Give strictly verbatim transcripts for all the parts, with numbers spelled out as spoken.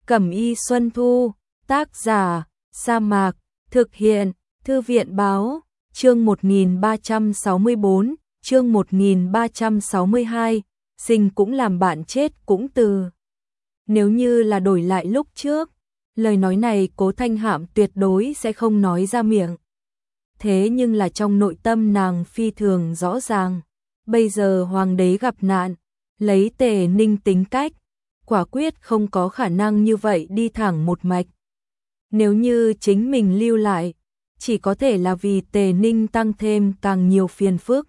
Cẩm y Xuân Thu, tác giả, Sa Mạc, thực hiện, Thư viện báo, chương một nghìn ba trăm sáu mươi tư, chương một nghìn ba trăm sáu mươi hai, sinh cũng làm bạn chết cũng từ. Nếu như là đổi lại lúc trước, lời nói này Cố Thanh Hạm tuyệt đối sẽ không nói ra miệng. Thế nhưng là trong nội tâm nàng phi thường rõ ràng, bây giờ hoàng đế gặp nạn, lấy Tề Ninh tính cách, quả quyết không có khả năng như vậy đi thẳng một mạch. Nếu như chính mình lưu lại, chỉ có thể là vì Tề Ninh tăng thêm càng nhiều phiền phức.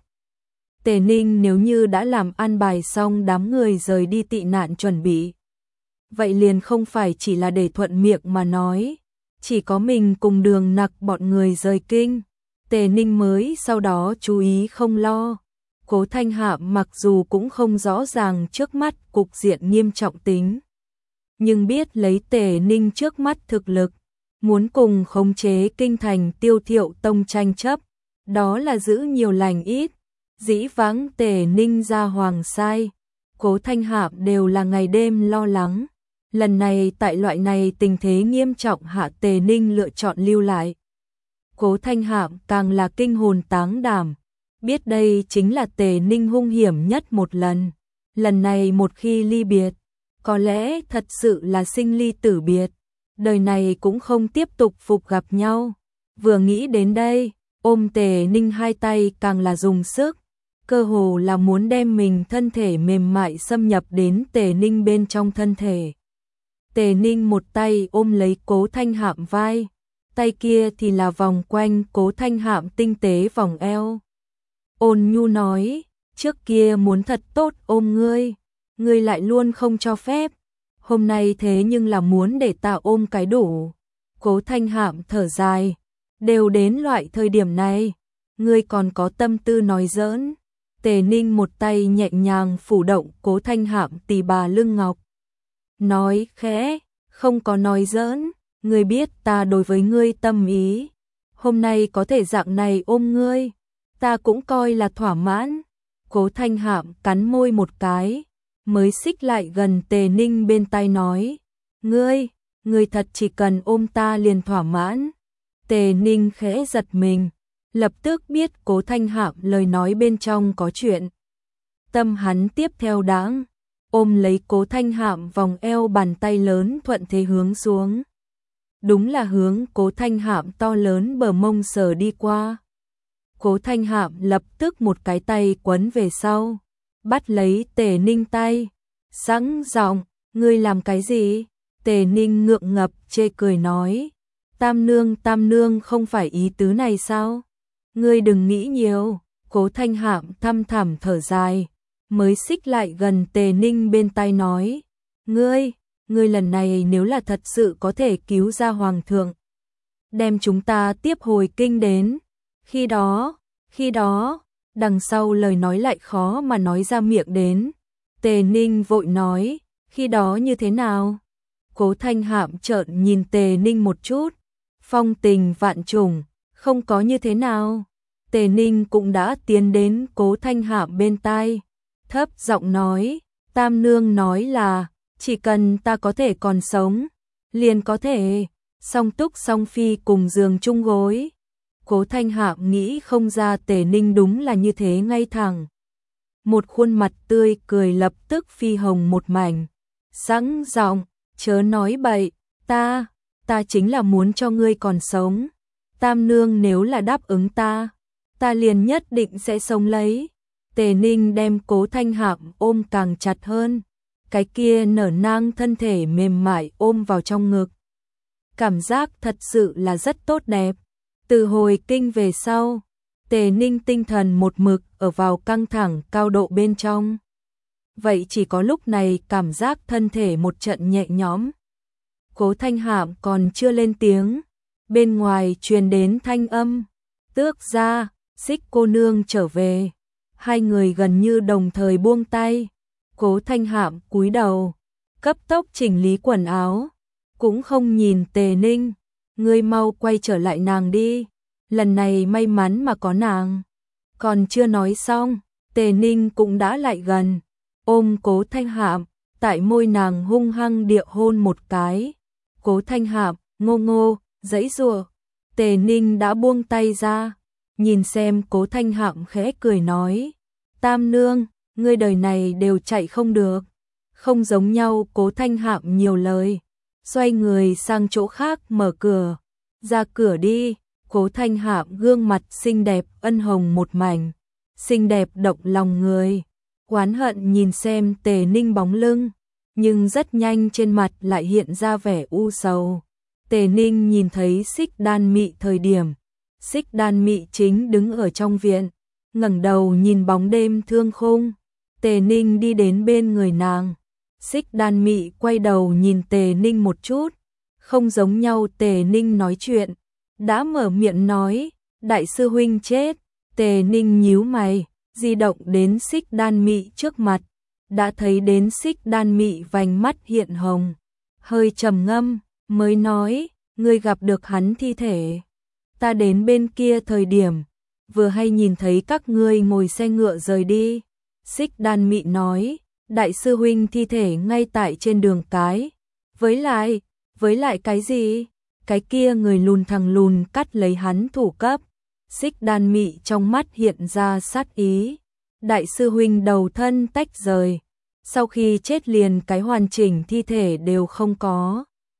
Tề Ninh nếu như đã làm an bài xong đám người rời đi tị nạn chuẩn bị, vậy liền không phải chỉ là để thuận miệng mà nói, chỉ có mình cùng Đường Nặc bọn người rời kinh, Tề Ninh mới sau đó chú ý không lo. Cố Thanh Hạm mặc dù cũng không rõ ràng trước mắt cục diện nghiêm trọng tính, nhưng biết lấy Tề Ninh trước mắt thực lực, muốn cùng khống chế kinh thành Tiêu Thiệu Tông tranh chấp, đó là giữ nhiều lành ít. Dĩ vãng Tề Ninh ra hoàng sai, Cố Thanh Hạm đều là ngày đêm lo lắng. Lần này tại loại này tình thế nghiêm trọng hạ, Tề Ninh lựa chọn lưu lại. Cố Thanh Hạm càng là kinh hồn táng đảm, biết đây chính là Tề Ninh hung hiểm nhất một lần. Lần này một khi ly biệt, có lẽ thật sự là sinh ly tử biệt, đời này cũng không tiếp tục phục gặp nhau. Vừa nghĩ đến đây, ôm Tề Ninh hai tay càng là dùng sức, cơ hồ là muốn đem mình thân thể mềm mại xâm nhập đến Tề Ninh bên trong thân thể. Tề Ninh một tay ôm lấy Cố Thanh Hạm vai, tay kia thì là vòng quanh Cố Thanh Hạm tinh tế vòng eo. Ôn nhu nói, trước kia muốn thật tốt ôm ngươi, ngươi lại luôn không cho phép, hôm nay thế nhưng là muốn để ta ôm cái đủ. Cố Thanh Hạm thở dài, đều đến loại thời điểm này, ngươi còn có tâm tư nói giỡn. Tề Ninh một tay nhẹ nhàng phủ động Cố Thanh Hạm tỳ bà lưng ngọc, nói khẽ, không có nói giỡn, ngươi biết ta đối với ngươi tâm ý, hôm nay có thể dạng này ôm ngươi, ta cũng coi là thỏa mãn. Cố Thanh Hạm cắn môi một cái, mới xích lại gần Tề Ninh bên tai nói, ngươi, ngươi thật chỉ cần ôm ta liền thỏa mãn. Tề Ninh khẽ giật mình, lập tức biết Cố Thanh Hạm lời nói bên trong có chuyện. Tâm hắn tiếp theo đáng, ôm lấy Cố Thanh Hạm vòng eo, bàn tay lớn thuận thế hướng xuống. Đúng là hướng Cố Thanh Hạm to lớn bờ mông sờ đi qua. Cố Thanh Hạm lập tức một cái tay quấn về sau, bắt lấy Tề Ninh tay, sẵn giọng, ngươi làm cái gì? Tề Ninh ngượng ngập chê cười nói, tam nương tam nương không phải ý tứ này sao? Ngươi đừng nghĩ nhiều. Cố Thanh Hạm thăm thẳm thở dài, mới xích lại gần Tề Ninh bên tai nói, ngươi, ngươi lần này nếu là thật sự có thể cứu ra hoàng thượng, đem chúng ta tiếp hồi kinh đến, khi đó, khi đó, đằng sau lời nói lại khó mà nói ra miệng đến. Tề Ninh vội nói, khi đó như thế nào? Cố Thanh Hạm trợn nhìn Tề Ninh một chút, phong tình vạn trùng, không có như thế nào. Tề Ninh cũng đã tiến đến Cố Thanh Hạm bên tai, thấp giọng nói, tam nương nói là, chỉ cần ta có thể còn sống, liền có thể song túc song phi cùng giường chung gối. Cố Thanh Hạm nghĩ không ra Tề Ninh đúng là như thế ngay thẳng. Một khuôn mặt tươi cười lập tức phi hồng một mảnh, sẵn giọng, chớ nói bậy, ta, ta chính là muốn cho ngươi còn sống. Tam nương nếu là đáp ứng ta, ta liền nhất định sẽ sống lấy. Tề Ninh đem Cố Thanh Hạm ôm càng chặt hơn, cái kia nở nang thân thể mềm mại ôm vào trong ngực. Cảm giác thật sự là rất tốt đẹp. Từ hồi kinh về sau, Tề Ninh tinh thần một mực ở vào căng thẳng cao độ bên trong. Vậy chỉ có lúc này cảm giác thân thể một trận nhẹ nhõm. Cố Thanh Hạm còn chưa lên tiếng, bên ngoài truyền đến thanh âm, tước gia, Xích cô nương trở về. Hai người gần như đồng thời buông tay. Cố Thanh Hạm cúi đầu, cấp tốc chỉnh lý quần áo, cũng không nhìn Tề Ninh, ngươi mau quay trở lại nàng đi, lần này may mắn mà có nàng. Còn chưa nói xong, Tề Ninh cũng đã lại gần, ôm Cố Thanh Hạm, tại môi nàng hung hăng địa hôn một cái. Cố Thanh Hạm ngô ngô, giãy giụa. Tề Ninh đã buông tay ra, nhìn xem Cố Thanh Hạm khẽ cười nói, Tam nương, ngươi đời này đều chạy không được. Không giống nhau. Cố Thanh Hạm nhiều lời, xoay người sang chỗ khác mở cửa, ra cửa đi. Cố Thanh Hạm gương mặt xinh đẹp ân hồng một mảnh, xinh đẹp động lòng người. Oán hận nhìn xem Tề Ninh bóng lưng, nhưng rất nhanh trên mặt lại hiện ra vẻ u sầu. Tề Ninh nhìn thấy Xích Đan Mị thời điểm, Xích Đan Mị chính đứng ở trong viện, ngẩng đầu nhìn bóng đêm thương khung. Tề Ninh đi đến bên người nàng, Xích Đan Mị quay đầu nhìn Tề Ninh một chút, không giống nhau. Tề Ninh nói chuyện, đã mở miệng nói, đại sư huynh chết. Tề Ninh nhíu mày, di động đến Xích Đan Mị trước mặt, đã thấy đến Xích Đan Mị vành mắt hiện hồng, hơi trầm ngâm, mới nói, ngươi gặp được hắn thi thể. Ta đến bên kia thời điểm, vừa hay nhìn thấy các ngươi ngồi xe ngựa rời đi. Xích Đan Mị nói, đại sư huynh thi thể ngay tại trên đường cái. Với lại, với lại cái gì? Cái kia người lùn thằng lùn cắt lấy hắn thủ cấp. Xích Đan Mị trong mắt hiện ra sát ý. Đại sư huynh đầu thân tách rời, sau khi chết liền cái hoàn chỉnh thi thể đều không có.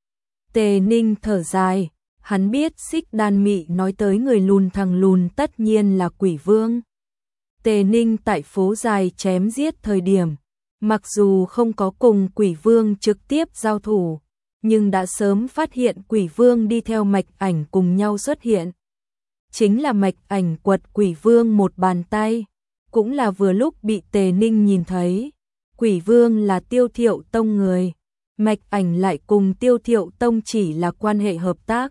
Tề Ninh thở dài, hắn biết Xích Đan Mị nói tới người lùn thằng lùn tất nhiên là Quỷ Vương. Tề Ninh tại phố dài chém giết thời điểm, mặc dù không có cùng Quỷ Vương trực tiếp giao thủ, nhưng đã sớm phát hiện Quỷ Vương đi theo Mạch Ảnh cùng nhau xuất hiện. Chính là Mạch Ảnh quật Quỷ Vương một bàn tay, cũng là vừa lúc bị Tề Ninh nhìn thấy. Quỷ Vương là Tiêu Thiệu Tông người, Mạch Ảnh lại cùng Tiêu Thiệu Tông chỉ là quan hệ hợp tác.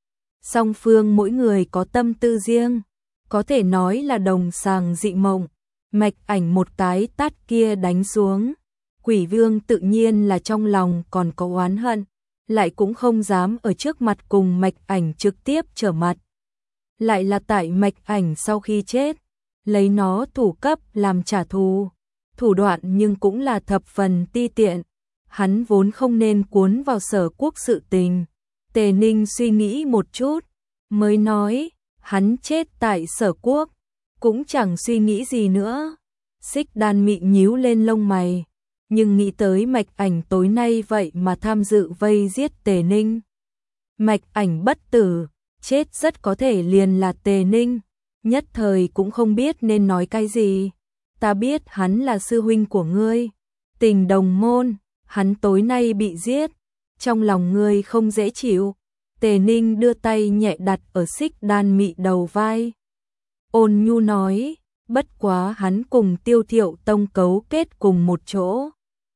Song phương mỗi người có tâm tư riêng, có thể nói là đồng sàng dị mộng. Mạch Ảnh một cái tát kia đánh xuống, Quỷ Vương tự nhiên là trong lòng còn có oán hận, lại cũng không dám ở trước mặt cùng Mạch Ảnh trực tiếp trở mặt. Lại là tại Mạch Ảnh sau khi chết, lấy nó thủ cấp làm trả thù, thủ đoạn nhưng cũng là thập phần ti tiện. Hắn vốn không nên cuốn vào Sở Quốc sự tình. Tề Ninh suy nghĩ một chút, mới nói, hắn chết tại Sở Quốc, cũng chẳng suy nghĩ gì nữa. Xích Đan Mị nhíu lên lông mày, nhưng nghĩ tới Mạch Ảnh tối nay vậy mà tham dự vây giết Tề Ninh. Mạch Ảnh bất tử, chết rất có thể liền là Tề Ninh, nhất thời cũng không biết nên nói cái gì. Ta biết hắn là sư huynh của ngươi, tình đồng môn, hắn tối nay bị giết, trong lòng ngươi không dễ chịu. Tề Ninh đưa tay nhẹ đặt ở Xích Đan Mị đầu vai, ôn nhu nói, bất quá hắn cùng Tiêu Thiệu Tông cấu kết cùng một chỗ.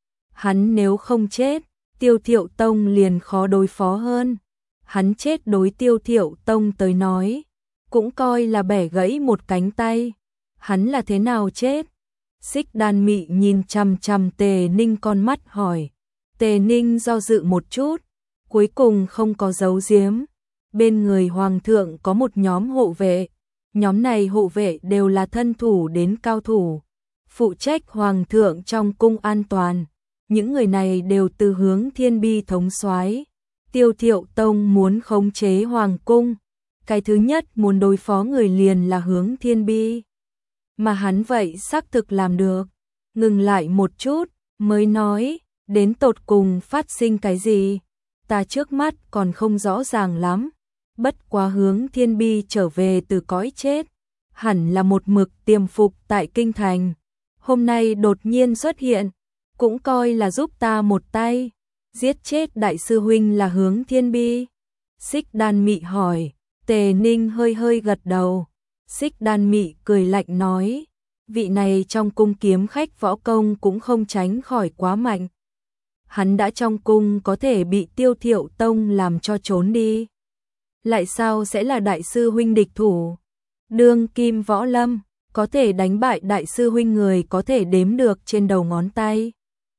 Hắn nếu không chết, Tiêu Thiệu Tông liền khó đối phó hơn. Hắn chết đối Tiêu Thiệu Tông tới nói, cũng coi là bẻ gãy một cánh tay. Hắn là thế nào chết? Xích Đan Mị nhìn chằm chằm Tề Ninh con mắt hỏi. Tề Ninh do dự một chút, cuối cùng không có giấu giếm. Bên người Hoàng thượng có một nhóm hộ vệ. Nhóm này hộ vệ đều là thân thủ đến cao thủ, phụ trách Hoàng thượng trong cung an toàn. Những người này đều từ Hướng Thiên Bi thống soái. Tiêu Thiệu Tông muốn khống chế Hoàng cung, cái thứ nhất muốn đối phó người liền là Hướng Thiên Bi. Mà hắn vậy xác thực làm được. Ngừng lại một chút, mới nói, đến tột cùng phát sinh cái gì? Ta trước mắt còn không rõ ràng lắm. Bất quá Hướng Thiên Bi trở về từ cõi chết, hẳn là một mực tiềm phục tại kinh thành. Hôm nay đột nhiên xuất hiện, cũng coi là giúp ta một tay. Giết chết đại sư huynh là Hướng Thiên Bi. Xích Đan Mị hỏi. Tề Ninh hơi hơi gật đầu. Xích Đan Mị cười lạnh nói, vị này trong cung kiếm khách võ công cũng không tránh khỏi quá mạnh. Hắn đã trong cung có thể bị Tiêu Thiệu Tông làm cho trốn đi, lại sao sẽ là đại sư huynh địch thủ? Đương kim võ lâm, có thể đánh bại đại sư huynh người có thể đếm được trên đầu ngón tay.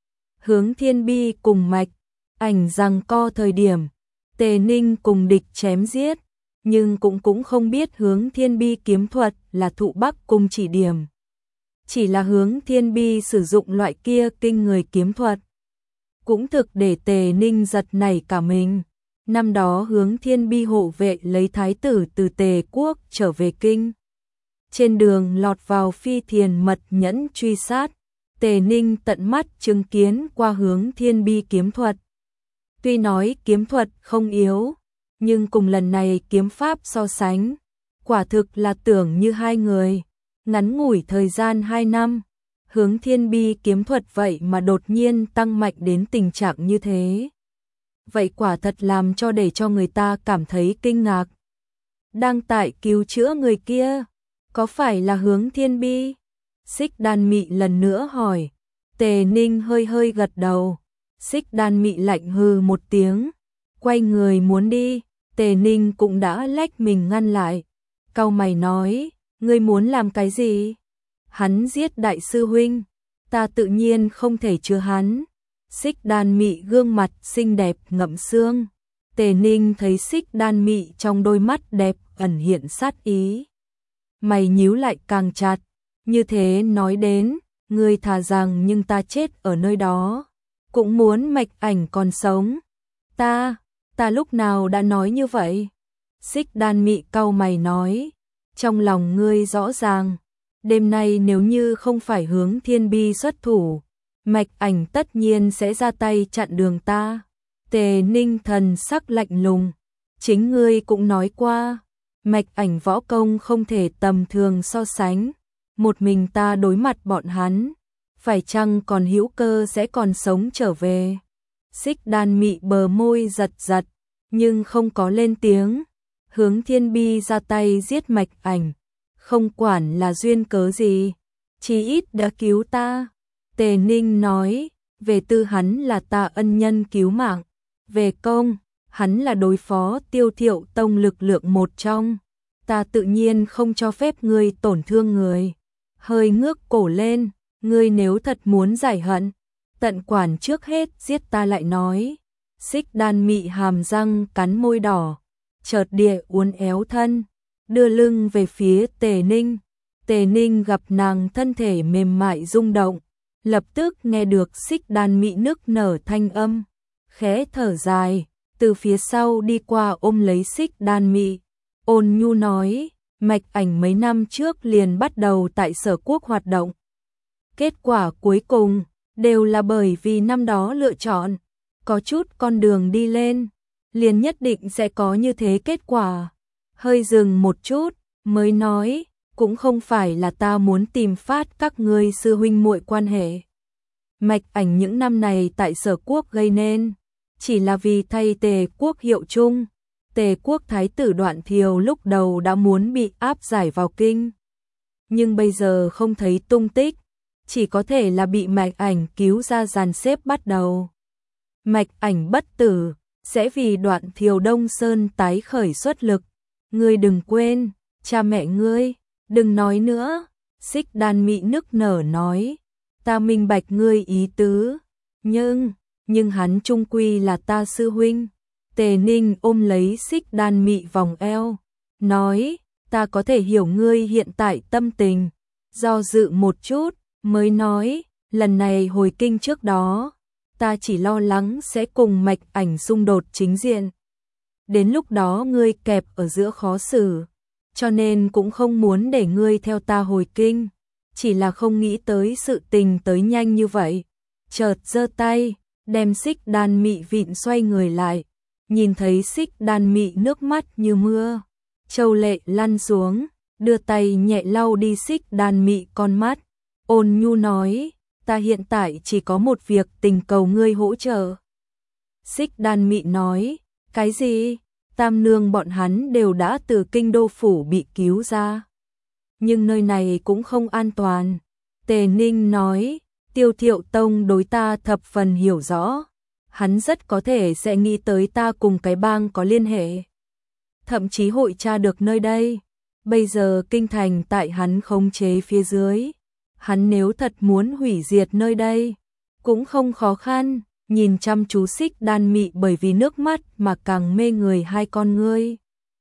Hướng Thiên Bi cùng Mạch Ảnh giằng co thời điểm, Tề Ninh cùng địch chém giết, nhưng cũng cũng không biết Hướng Thiên Bi kiếm thuật là thụ Bắc cung chỉ điểm. Chỉ là Hướng Thiên Bi sử dụng loại kia kinh người kiếm thuật, cũng thực để Tề Ninh giật nảy cả mình. Năm đó Hướng Thiên Bi hộ vệ lấy thái tử từ Tề quốc trở về kinh. Trên đường lọt vào Phi Thiền mật nhẫn truy sát, Tề Ninh tận mắt chứng kiến qua Hướng Thiên Bi kiếm thuật. Tuy nói kiếm thuật không yếu, nhưng cùng lần này kiếm pháp so sánh, quả thực là tưởng như hai người. Ngắn ngủi thời gian hai năm, Hướng Thiên Bi kiếm thuật vậy mà đột nhiên tăng mạnh đến tình trạng như thế. Vậy quả thật làm cho để cho người ta cảm thấy kinh ngạc. Đang tại cứu chữa người kia, có phải là Hướng Thiên Bi? Xích Đan Mị lần nữa hỏi. Tề Ninh hơi hơi gật đầu. Xích Đan Mị lạnh hừ một tiếng, quay người muốn đi. Tề Ninh cũng đã lách mình ngăn lại. Cau mày nói, ngươi muốn làm cái gì? Hắn giết đại sư huynh, ta tự nhiên không thể chứa hắn. Xích Đan Mị gương mặt xinh đẹp ngậm xương. Tề Ninh thấy Xích Đan Mị trong đôi mắt đẹp ẩn hiện sát ý. Mày nhíu lại càng chặt, như thế nói đến, ngươi thà rằng nhưng ta chết ở nơi đó, cũng muốn Mạch Ảnh còn sống. Ta, ta lúc nào đã nói như vậy? Xích Đan Mị cau mày nói, trong lòng ngươi rõ ràng, đêm nay nếu như không phải Hướng Thiên Bi xuất thủ, Mạch Ảnh tất nhiên sẽ ra tay chặn đường ta. Tề Ninh thần sắc lạnh lùng, chính ngươi cũng nói qua, Mạch Ảnh võ công không thể tầm thường so sánh, một mình ta đối mặt bọn hắn, phải chăng còn hữu cơ sẽ còn sống trở về? Xích Đan Mị bờ môi giật giật, nhưng không có lên tiếng. Hướng Thiên Bi ra tay giết Mạch Ảnh, không quản là duyên cớ gì, chí ít đã cứu ta. Tề Ninh nói, về tư hắn là ta ân nhân cứu mạng, về công, hắn là đối phó Tiêu Thiệu Tông lực lượng một trong, ta tự nhiên không cho phép ngươi tổn thương người. Hơi ngước cổ lên, ngươi nếu thật muốn giải hận, tận quản trước hết giết ta lại nói. Xích Đan Mị hàm răng cắn môi đỏ, chợt địa uốn éo thân, đưa lưng về phía Tề Ninh. Tề Ninh gặp nàng thân thể mềm mại rung động, lập tức nghe được Xích Đan Mị nức nở thanh âm, khẽ thở dài, từ phía sau đi qua ôm lấy Xích Đan Mị, ôn nhu nói, Mạch Ảnh mấy năm trước liền bắt đầu tại Sở Quốc hoạt động. Kết quả cuối cùng đều là bởi vì năm đó lựa chọn có chút con đường đi lên, liền nhất định sẽ có như thế kết quả. Hơi dừng một chút, mới nói, cũng không phải là ta muốn tìm phát các ngươi sư huynh muội quan hệ. Mạch Ảnh những năm này tại Sở Quốc gây nên, chỉ là vì thay Tề Quốc hiệu chung. Tề Quốc thái tử Đoạn Thiều lúc đầu đã muốn bị áp giải vào kinh, nhưng bây giờ không thấy tung tích, chỉ có thể là bị Mạch Ảnh cứu ra dàn xếp bắt đầu. Mạch Ảnh bất tử, sẽ vì Đoạn Thiều Đông Sơn tái khởi xuất lực. Ngươi đừng quên, cha mẹ ngươi, đừng nói nữa. Xích Đan Mị nức nở nói, ta minh bạch ngươi ý tứ, nhưng, nhưng hắn chung quy là ta sư huynh. Tề Ninh ôm lấy Xích Đan Mị vòng eo, nói, ta có thể hiểu ngươi hiện tại tâm tình. Do dự một chút, mới nói, lần này hồi kinh trước đó, ta chỉ lo lắng sẽ cùng Mạch Ảnh xung đột chính diện. Đến lúc đó ngươi kẹp ở giữa khó xử, cho nên cũng không muốn để ngươi theo ta hồi kinh, chỉ là không nghĩ tới sự tình tới nhanh như vậy. Chợt giơ tay, đem Xích Đan Mị vịn xoay người lại, nhìn thấy Xích Đan Mị nước mắt như mưa, châu lệ lăn xuống, đưa tay nhẹ lau đi Xích Đan Mị con mắt, ôn nhu nói, ta hiện tại chỉ có một việc tình cầu ngươi hỗ trợ. Xích Đan Mị nói, cái gì? Tam nương bọn hắn đều đã từ kinh đô phủ bị cứu ra, nhưng nơi này cũng không an toàn. Tề Ninh nói, Tiêu Thiệu Tông đối ta thập phần hiểu rõ, hắn rất có thể sẽ nghĩ tới ta cùng cái bang có liên hệ, thậm chí hội tra được nơi đây. Bây giờ kinh thành tại hắn khống chế phía dưới, hắn nếu thật muốn hủy diệt nơi đây, cũng không khó khăn. Nhìn chăm chú Xích Đan Mị bởi vì nước mắt mà càng mê người hai con ngươi.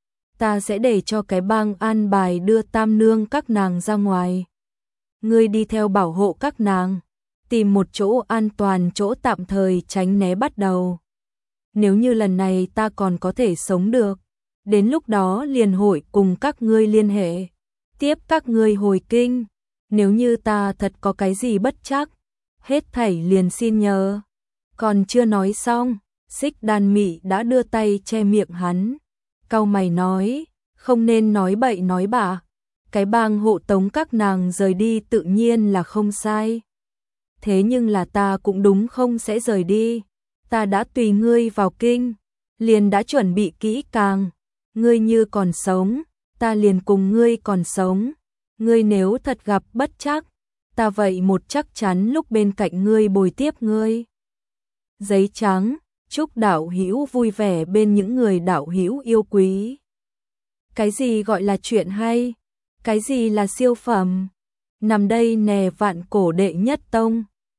Ta sẽ để cho cái bang an bài đưa tam nương các nàng ra ngoài. Ngươi đi theo bảo hộ các nàng. tìm một chỗ an toàn, chỗ tạm thời tránh né bắt đầu. Nếu như lần này ta còn có thể sống được, đến lúc đó liền hội cùng các ngươi liên hệ, tiếp các ngươi hồi kinh. Nếu như ta thật có cái gì bất trắc, hết thảy liền xin nhờ. Còn chưa nói xong, Xích Đan Mị đã đưa tay che miệng hắn, cau mày nói, không nên nói bậy nói bạ, cái bang hộ tống các nàng rời đi tự nhiên là không sai. Thế nhưng là ta cũng đúng không sẽ rời đi, ta đã tùy ngươi vào kinh, liền đã chuẩn bị kỹ càng, ngươi như còn sống, ta liền cùng ngươi còn sống, ngươi nếu thật gặp bất trắc, ta vậy một chắc chắn lúc bên cạnh ngươi bồi tiếp ngươi. Giấy trắng, chúc đạo hữu vui vẻ bên những người đạo hữu yêu quý. Cái gì gọi là chuyện hay? Cái gì là siêu phẩm? Nằm đây nè Vạn Cổ đệ nhất tông.